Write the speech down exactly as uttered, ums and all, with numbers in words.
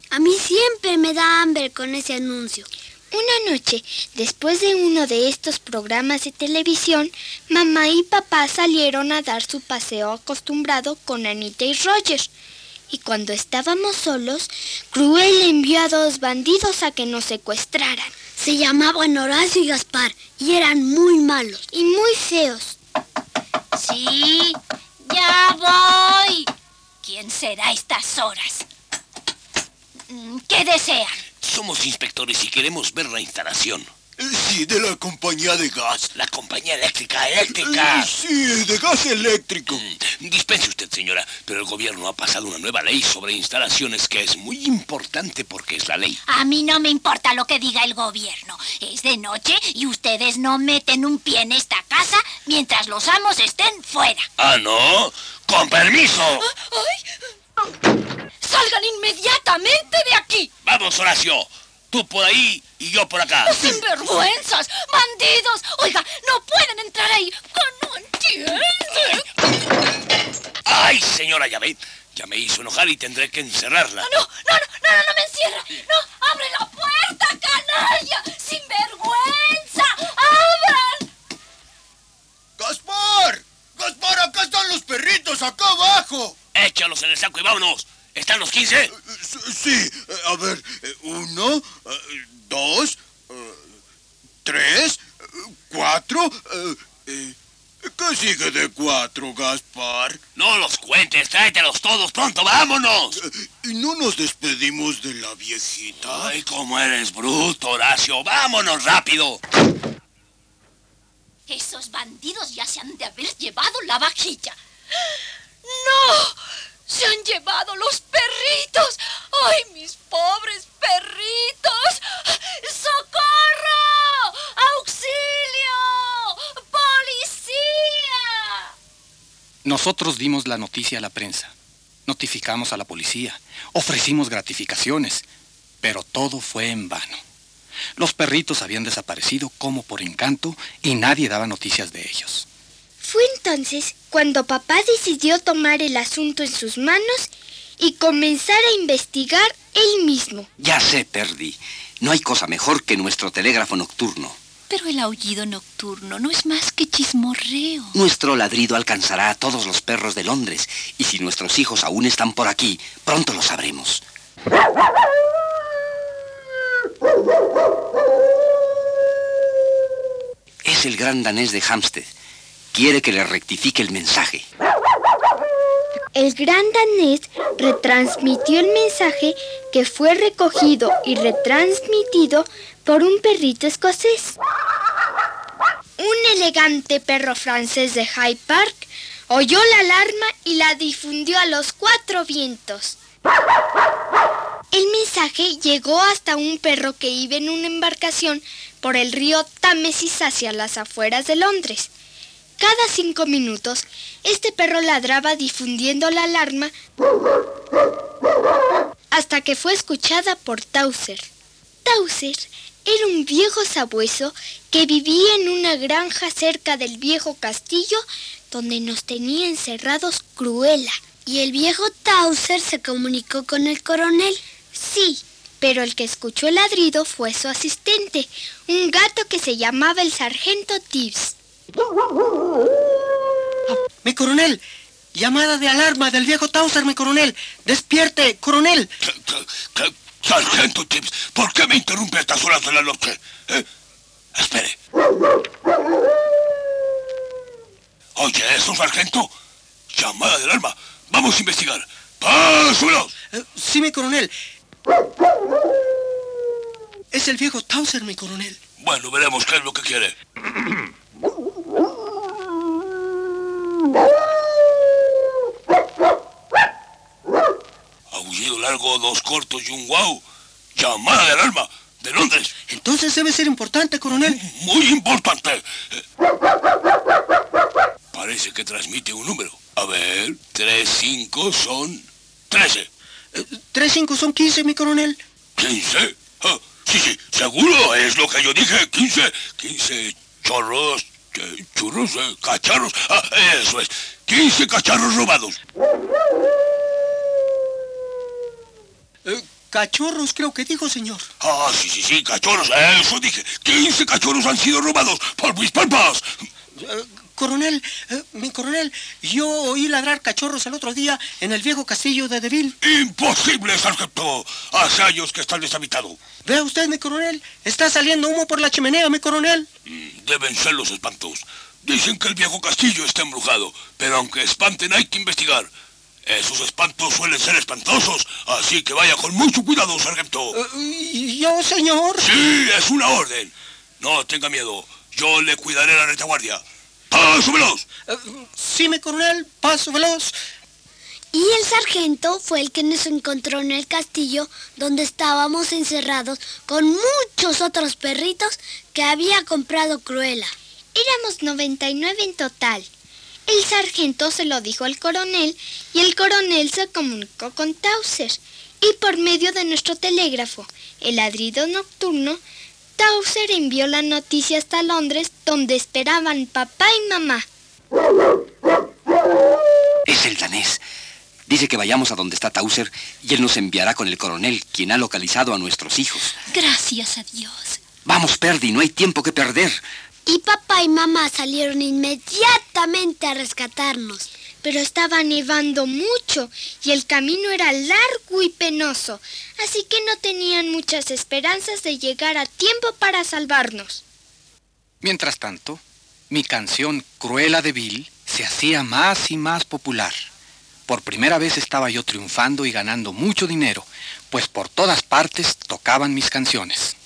A mí siempre me da hambre con ese anuncio. Una noche, después de uno de estos programas de televisión, mamá y papá salieron a dar su paseo acostumbrado con Anita y Roger. Y cuando estábamos solos, Cruella envió a dos bandidos a que nos secuestraran. Se llamaban Horacio y Gaspar y eran muy malos y muy feos. Sí, ya voy. ¿Quién será a estas horas? ¿Qué desean? Somos inspectores y queremos ver la instalación. Sí, de la compañía de gas. La compañía eléctrica, eléctrica. Sí, de gas eléctrico. Mm, dispense usted, señora, pero el gobierno ha pasado una nueva ley sobre instalaciones que es muy importante porque es la ley. A mí no me importa lo que diga el gobierno. Es de noche y ustedes no meten un pie en esta casa mientras los amos estén fuera. ¿Ah, no? ¡Con permiso! ¡Ay! ¡Salgan inmediatamente de aquí! ¡Vamos, Horacio! Tú por ahí y yo por acá. ¡Sinvergüenzas! ¡Bandidos! Oiga, no pueden entrar ahí. ¡Que no entiende! ¡Ay, señora, ya ve! Ya me hizo enojar y tendré que encerrarla. ¡No, no, no, no, no, no me encierra! ¡No! ¡Abre la puerta, canalla! ¡Sinvergüenza! ¡Abran! ¡Gaspar! ¡Gaspar, acá están los perritos, acá abajo! Échalos en el saco y vámonos. ¿Están los quince? Sí, a ver, uno, dos, tres, cuatro. ¿Qué sigue de cuatro, Gaspar? No los cuentes, tráetelos todos pronto, vámonos. ¿Y no nos despedimos de la viejita? Ay, cómo eres bruto, Horacio. Vámonos rápido. Esos bandidos ya se han de haber llevado la vajilla. ¡No! ¡Se han llevado los perritos! ¡Ay, mis pobres perritos! ¡Socorro! ¡Auxilio! ¡Policía! Nosotros dimos la noticia a la prensa. Notificamos a la policía. Ofrecimos gratificaciones. Pero todo fue en vano. Los perritos habían desaparecido como por encanto y nadie daba noticias de ellos. Fue entonces cuando papá decidió tomar el asunto en sus manos y comenzar a investigar él mismo. Ya sé, Perdi. No hay cosa mejor que nuestro telégrafo nocturno. Pero el aullido nocturno no es más que chismorreo. Nuestro ladrido alcanzará a todos los perros de Londres. Y si nuestros hijos aún están por aquí, pronto lo sabremos. Es el gran danés de Hampstead. Quiere que le rectifique el mensaje. El gran danés retransmitió el mensaje que fue recogido y retransmitido por un perrito escocés. Un elegante perro francés de Hyde Park oyó la alarma y la difundió a los cuatro vientos. El mensaje llegó hasta un perro que iba en una embarcación por el río Támesis hacia las afueras de Londres. Cada cinco minutos, este perro ladraba difundiendo la alarma hasta que fue escuchada por Towser. Towser era un viejo sabueso que vivía en una granja cerca del viejo castillo donde nos tenía encerrados Cruella. ¿Y el viejo Towser se comunicó con el coronel? Sí, pero el que escuchó el ladrido fue su asistente, un gato que se llamaba el sargento Tibbs. Mi coronel, llamada de alarma del viejo Towser, mi coronel. Despierte, coronel. ¿Qué, qué, qué? Sargento Tibbs, ¿por qué me interrumpe a estas horas de la noche? ¿Eh? Espere. Oye, ¿eso, sargento? Llamada de alarma. Vamos a investigar. ¡Pásulos! Eh, sí, mi coronel. Es el viejo Towser, mi coronel. Bueno, veremos qué es lo que quiere. Aullido largo, dos cortos y un guau. Llamada de alarma de Londres. Entonces debe ser importante, coronel. Muy importante. Parece que transmite un número. A ver, tres, cinco son trece. Eh, tres, cinco son quince, mi coronel. ¿Quince? Ah, sí, sí, seguro, es lo que yo dije. Quince, quince chorros, eh, churros, eh, cacharros. Ah, eso es. Quince cacharros robados. Eh, cachorros creo que dijo, señor. Ah, sí, sí, sí, cachorros, eso dije. quince cachorros han sido robados por mis palpas. Eh, coronel, eh, mi coronel, yo oí ladrar cachorros el otro día en el viejo castillo de Deville. Imposible, sargento. Hace años que está deshabitado. Vea usted, mi coronel, está saliendo humo por la chimenea, mi coronel. Mm, Deben ser los espantos. Dicen que el viejo castillo está embrujado, pero aunque espanten hay que investigar. Esos espantos suelen ser espantosos, así que vaya con mucho cuidado, sargento. Uh, ¿Yo, señor? Sí, es una orden. No tenga miedo, yo le cuidaré la retaguardia. ¡Paso veloz! Uh, sí, mi coronel, paso veloz. Y el sargento fue el que nos encontró en el castillo donde estábamos encerrados con muchos otros perritos que había comprado Cruella. Éramos noventa y nueve en total. El sargento se lo dijo al coronel y el coronel se comunicó con Towser. Y por medio de nuestro telégrafo, el ladrido nocturno, Towser envió la noticia hasta Londres, donde esperaban papá y mamá. Es el danés. Dice que vayamos a donde está Towser y él nos enviará con el coronel, quien ha localizado a nuestros hijos. Gracias a Dios. Vamos, Perdy, no hay tiempo que perder. Y papá y mamá salieron inmediatamente a rescatarnos. Pero estaba nevando mucho y el camino era largo y penoso, así que no tenían muchas esperanzas de llegar a tiempo para salvarnos. Mientras tanto, mi canción Cruella de Vil se hacía más y más popular. Por primera vez estaba yo triunfando y ganando mucho dinero, pues por todas partes tocaban mis canciones.